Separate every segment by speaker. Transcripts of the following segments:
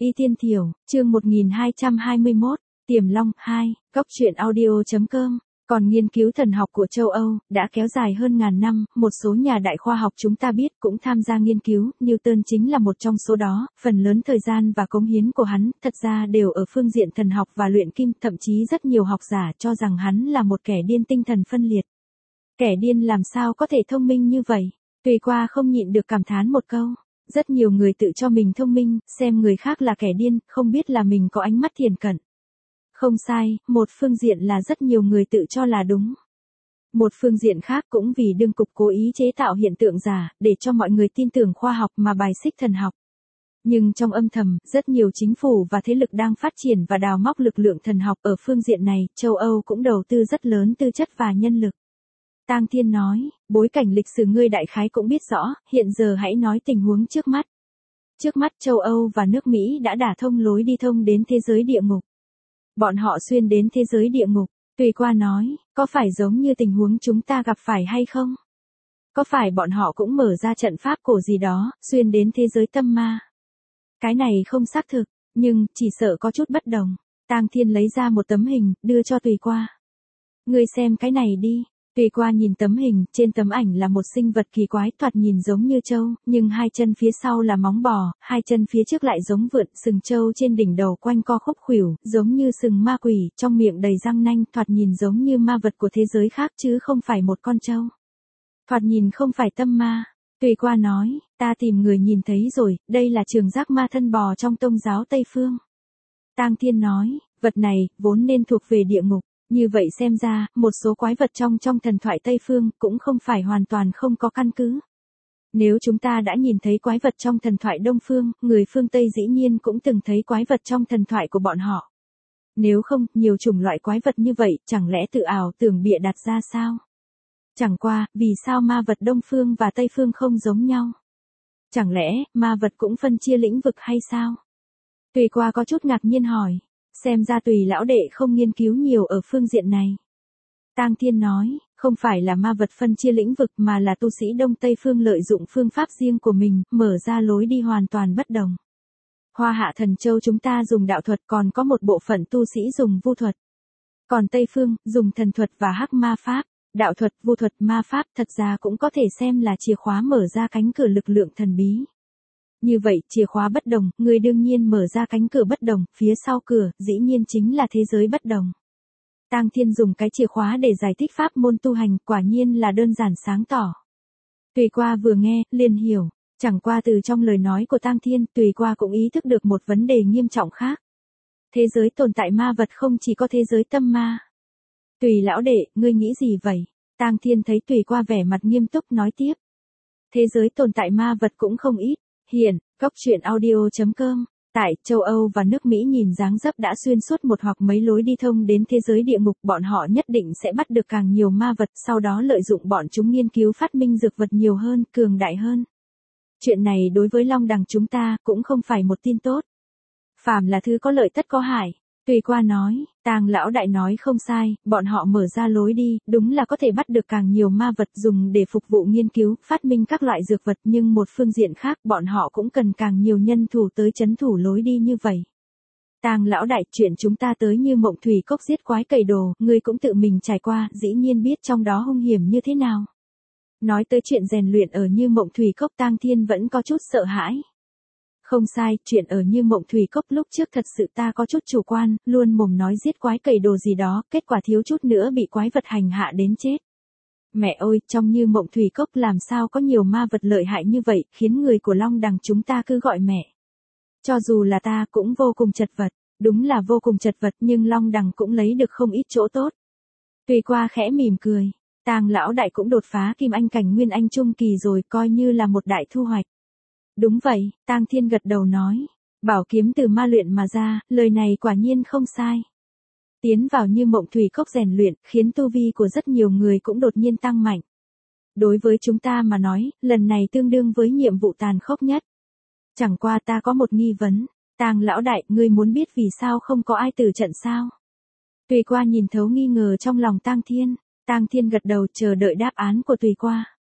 Speaker 1: Y Tiên Thiểu, chương 1221, Tiềm Long 2, Góc truyện audio.com. Còn nghiên cứu thần học của châu Âu, đã kéo dài hơn ngàn năm, một số nhà đại khoa học chúng ta biết cũng tham gia nghiên cứu, Newton chính là một trong số đó, phần lớn thời gian và cống hiến của hắn, thật ra đều ở phương diện thần học và luyện kim, thậm chí rất nhiều học giả cho rằng hắn là một kẻ điên tinh thần phân liệt. Kẻ điên làm sao có thể thông minh như vậy? Tùy Qua không nhịn được cảm thán một câu. Rất nhiều người tự cho mình thông minh, xem người khác là kẻ điên, không biết là mình có ánh mắt thiền cận. Không sai, một phương diện là rất nhiều người tự cho là đúng. Một phương diện khác cũng vì đương cục cố ý chế tạo hiện tượng giả, để cho mọi người tin tưởng khoa học mà bài xích thần học. Nhưng trong âm thầm, rất nhiều chính phủ và thế lực đang phát triển và đào móc lực lượng thần học ở phương diện này, châu Âu cũng đầu tư rất lớn tư chất và nhân lực. Tang Thiên nói, bối cảnh lịch sử ngươi đại khái cũng biết rõ, hiện giờ hãy nói tình huống trước mắt. Trước mắt châu Âu và nước Mỹ đã đả thông lối đi thông đến thế giới địa ngục. Bọn họ xuyên đến thế giới địa ngục, Tùy Qua nói, có phải giống như tình huống chúng ta gặp phải hay không? Có phải bọn họ cũng mở ra trận pháp cổ gì đó, xuyên đến thế giới tâm ma? Cái này không xác thực, nhưng chỉ sợ có chút bất đồng. Tang Thiên lấy ra một tấm hình, đưa cho Tùy Qua. Ngươi xem cái này đi. Tùy Qua nhìn tấm hình, trên tấm ảnh là một sinh vật kỳ quái thoạt nhìn giống như trâu, nhưng hai chân phía sau là móng bò, hai chân phía trước lại giống vượn, sừng trâu trên đỉnh đầu quanh co khúc khuỷu, giống như sừng ma quỷ, trong miệng đầy răng nanh, thoạt nhìn giống như ma vật của thế giới khác chứ không phải một con trâu. Thoạt nhìn không phải tâm ma. Tùy Qua nói, ta tìm người nhìn thấy rồi, đây là trường giác ma thân bò trong tôn giáo Tây Phương. Tang Thiên nói, vật này, vốn nên thuộc về địa ngục. Như vậy xem ra, một số quái vật trong thần thoại Tây Phương cũng không phải hoàn toàn không có căn cứ. Nếu chúng ta đã nhìn thấy quái vật trong thần thoại Đông Phương, người phương Tây dĩ nhiên cũng từng thấy quái vật trong thần thoại của bọn họ. Nếu không, nhiều chủng loại quái vật như vậy, chẳng lẽ tự ảo tưởng bịa đặt ra sao? Chẳng qua, vì sao ma vật Đông Phương và Tây Phương không giống nhau? Chẳng lẽ, ma vật cũng phân chia lĩnh vực hay sao? Tùy Qua có chút ngạc nhiên hỏi. Xem ra Tùy lão đệ không nghiên cứu nhiều ở phương diện này. Tang Thiên nói, không phải là ma vật phân chia lĩnh vực mà là tu sĩ Đông Tây Phương lợi dụng phương pháp riêng của mình, mở ra lối đi hoàn toàn bất đồng. Hoa Hạ Thần Châu chúng ta dùng đạo thuật, còn có một bộ phận tu sĩ dùng vu thuật. Còn Tây Phương, dùng thần thuật và hắc ma pháp. Đạo thuật, vu thuật, ma pháp thật ra cũng có thể xem là chìa khóa mở ra cánh cửa lực lượng thần bí. Như vậy, chìa khóa bất đồng, người đương nhiên mở ra cánh cửa bất đồng, phía sau cửa, dĩ nhiên chính là thế giới bất đồng. Tang Thiên dùng cái chìa khóa để giải thích pháp môn tu hành, quả nhiên là đơn giản sáng tỏ. Tùy Qua vừa nghe, liền hiểu, chẳng qua từ trong lời nói của Tang Thiên, Tùy Qua cũng ý thức được một vấn đề nghiêm trọng khác. Thế giới tồn tại ma vật không chỉ có thế giới tâm ma. Tùy lão đệ, ngươi nghĩ gì vậy? Tang Thiên thấy Tùy Qua vẻ mặt nghiêm túc nói tiếp. Thế giới tồn tại ma vật cũng không ít. Hiện, Góc truyện audio.com, tại châu Âu và nước Mỹ nhìn dáng dấp đã xuyên suốt một hoặc mấy lối đi thông đến thế giới địa ngục, bọn họ nhất định sẽ bắt được càng nhiều ma vật, sau đó lợi dụng bọn chúng nghiên cứu phát minh dược vật nhiều hơn, cường đại hơn. Chuyện này đối với Long Đằng chúng ta cũng không phải một tin tốt. Phàm là thứ có lợi tất có hại. Tùy Qua nói, Tang lão đại nói không sai, bọn họ mở ra lối đi, đúng là có thể bắt được càng nhiều ma vật dùng để phục vụ nghiên cứu, phát minh các loại dược vật, nhưng một phương diện khác, bọn họ cũng cần càng nhiều nhân thủ tới trấn thủ lối đi như vậy. Tang lão đại, chuyện chúng ta tới Như Mộng Thủy Cốc giết quái cầy đồ, ngươi cũng tự mình trải qua, dĩ nhiên biết trong đó hung hiểm như thế nào. Nói tới chuyện rèn luyện ở Như Mộng Thủy Cốc, Tang Thiên vẫn có chút sợ hãi. Không sai, chuyện ở Như Mộng Thủy Cốc lúc trước thật sự ta có chút chủ quan, luôn mồm nói giết quái cầy đồ gì đó, kết quả thiếu chút nữa bị quái vật hành hạ đến chết. Mẹ ơi, trong Như Mộng Thủy Cốc làm sao có nhiều ma vật lợi hại như vậy, khiến người của Long Đằng chúng ta cứ gọi mẹ. Cho dù là ta cũng vô cùng chật vật, đúng là vô cùng chật vật, nhưng Long Đằng cũng lấy được không ít chỗ tốt. Tùy Qua khẽ mỉm cười, Tang lão đại cũng đột phá Kim Anh cảnh Nguyên Anh trung kỳ rồi, coi như là một đại thu hoạch. Đúng vậy, Tang Thiên gật đầu nói. Bảo kiếm từ ma luyện mà ra, lời này quả nhiên không sai. Tiến vào Như Mộng Thủy Cốc rèn luyện, khiến tu vi của rất nhiều người cũng đột nhiên tăng mạnh. Đối với chúng ta mà nói, lần này tương đương với nhiệm vụ tàn khốc nhất. Chẳng qua ta có một nghi vấn. Tang lão đại, ngươi muốn biết vì sao không có ai tử trận sao? Tùy Qua nhìn thấu nghi ngờ trong lòng Tang Thiên. Tang Thiên gật đầu chờ đợi đáp án của Tùy Qua.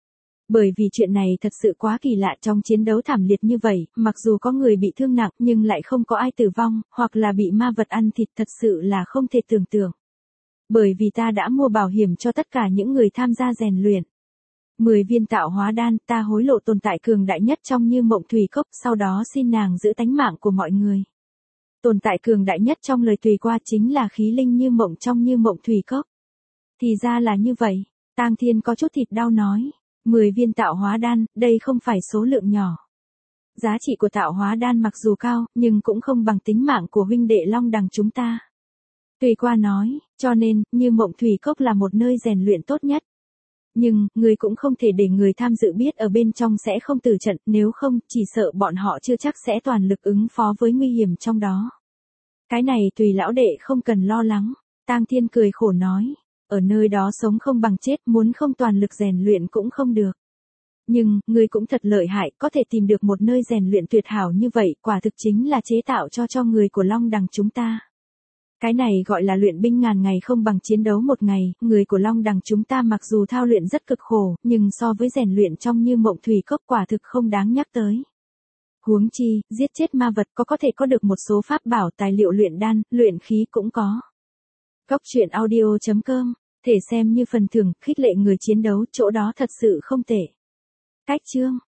Speaker 1: Bởi vì chuyện này thật sự quá kỳ lạ, trong chiến đấu thảm liệt như vậy, mặc dù có người bị thương nặng nhưng lại không có ai tử vong, hoặc là bị ma vật ăn thịt, thật sự là không thể tưởng tượng. Bởi vì ta đã mua bảo hiểm cho tất cả những người tham gia rèn luyện. 10 viên tạo hóa đan, ta hối lộ tồn tại cường đại nhất trong Như Mộng Thủy Cốc, sau đó xin nàng giữ tánh mạng của mọi người. Tồn tại cường đại nhất trong lời tùy qua chính là khí linh Như Mộng trong Như Mộng Thủy Cốc. Thì ra là như vậy, Tang Thiên có chút thịt đau nói. 10 viên tạo hóa đan, đây không phải số lượng nhỏ. Giá trị của tạo hóa đan mặc dù cao, nhưng cũng không bằng tính mạng của huynh đệ Long Đằng chúng ta. Tùy qua nói, cho nên, Như Mộng Thủy Cốc là một nơi rèn luyện tốt nhất. Nhưng, người cũng không thể để người tham dự biết ở bên trong sẽ không tử trận, nếu không, chỉ sợ bọn họ chưa chắc sẽ toàn lực ứng phó với nguy hiểm trong đó. Cái này Tùy lão đệ không cần lo lắng, Tang Thiên cười khổ nói. Ở nơi đó sống không bằng chết, muốn không toàn lực rèn luyện cũng không được. Nhưng, ngươi cũng thật lợi hại, có thể tìm được một nơi rèn luyện tuyệt hảo như vậy, quả thực chính là chế tạo cho người của Long Đằng chúng ta. Cái này gọi là luyện binh ngàn ngày không bằng chiến đấu một ngày, người của Long Đằng chúng ta mặc dù thao luyện rất cực khổ, nhưng so với rèn luyện trong Như Mộng Thủy Cốc quả thực không đáng nhắc tới. Huống chi, giết chết ma vật có thể có được một số pháp bảo tài liệu luyện đan, luyện khí cũng có. Góc truyện audio.com, thể xem như phần thưởng, khích lệ người chiến đấu, chỗ đó thật sự không tệ. Cách chương